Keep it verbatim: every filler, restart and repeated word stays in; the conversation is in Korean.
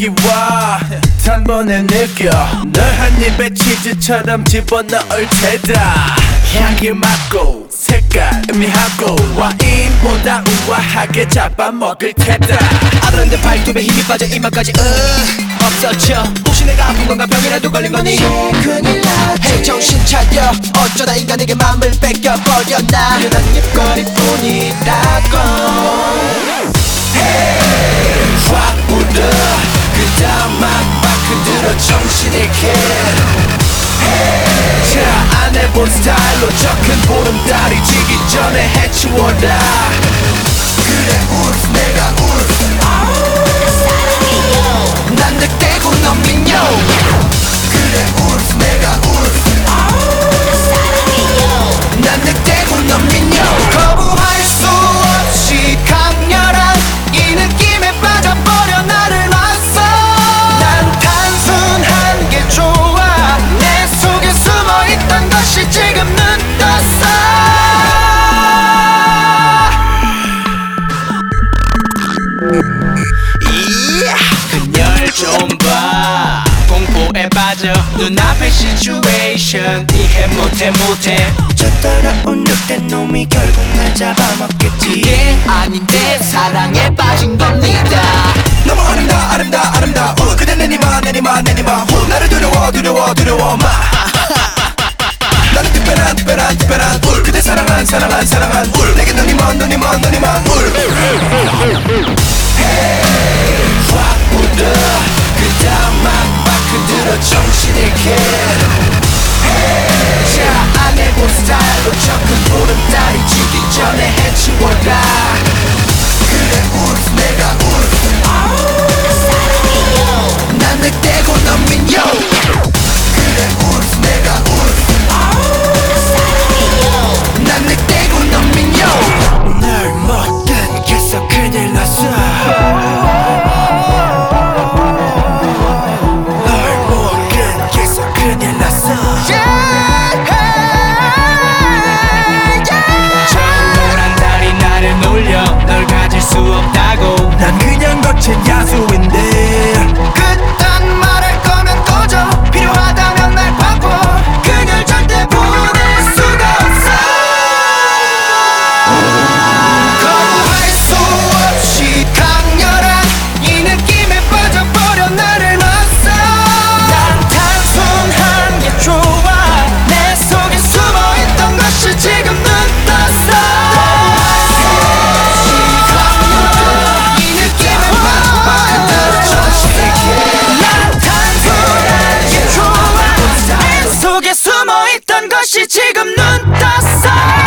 여기 와 단번에 느껴 널 한 입에 치즈처럼 집어넣을 테다. 향기 맡고 색깔 의미하고 와인보다 우아하게 잡아먹을 테다. 아른데 발톱에 힘이 빠져 이마까지 으 없어져. 혹시 내가 아픈 건가 병이라도 걸린 거니? 큰일 났지. 헤이 정신 차려. 어쩌다 인간에게 마음을 뺏겨버렸나. 그냥 한 입거리뿐이라고. Hey 확 불어 그 다음 막막 흔들어 정신 잃게. Hey 자 안 해본 스타일로 저 큰 보름달이 지기 전에 해치워라. 그래 울프 내가 울프 난 늑대고 넌 민요. 그래 울프 내가 울프 난 늑대고 넌 민요. 거부할 수 없이 강렬한 이 느낌에 빠져버려 나를 놨어. 난 단순한 게 좋아. 내 속에 숨어있던 것이 지금 눈 떴어. 그녀를 좀 봐. 공포에 빠져 눈앞의 시츄에이션 이해 못해 못해. 저 따라온 늑대 놈이 결국 날 잡아먹겠지. 이게 아닌데 사랑에 빠진 겁니다. 너무 아름다 아름다 아름다워 그대 내니마 내니마 내니마 후 나를 두려워 두려워 두려워 마 나는 특별한 특별한 특별한 울 그대 사랑한 사랑한 사랑한 울 내게 눈이 먼 눈이 먼 눈이 먼 울. Hey 확 불어 그 다음 막막 흔들어 정신 잃게. Hey 자 안 해본 스타일로 저 큰 보름달이 지기 전에 해치워라. 그래 울프 내가 울프 난 늑대고 넌 민요. 그래 울프 내가 울프 난 늑대고 넌 민요. 널 못 끊겠어 큰일 났어. 널 못 끊겠어 큰일 났어. 저 노란 달이 나를 놀려 널 가질 수 없다고. 난 그냥 거친 야수인데 그딴 말할 거면 꺼져. 필요하다면 날 바꿔. 그녀를 절대 보낼 수가 없어. 거부할 수 없이 강렬한 이 느낌에 빠져버려 나를 놨어. 난 단순한 게 좋아. 내 속에 숨어있던 것이 지금 눈 떴어. 이 느낌에 빠져버려 정신 잃게. 난 단순한 게 좋아. 내 속에 숨어있던 것이 지금 눈 떴어.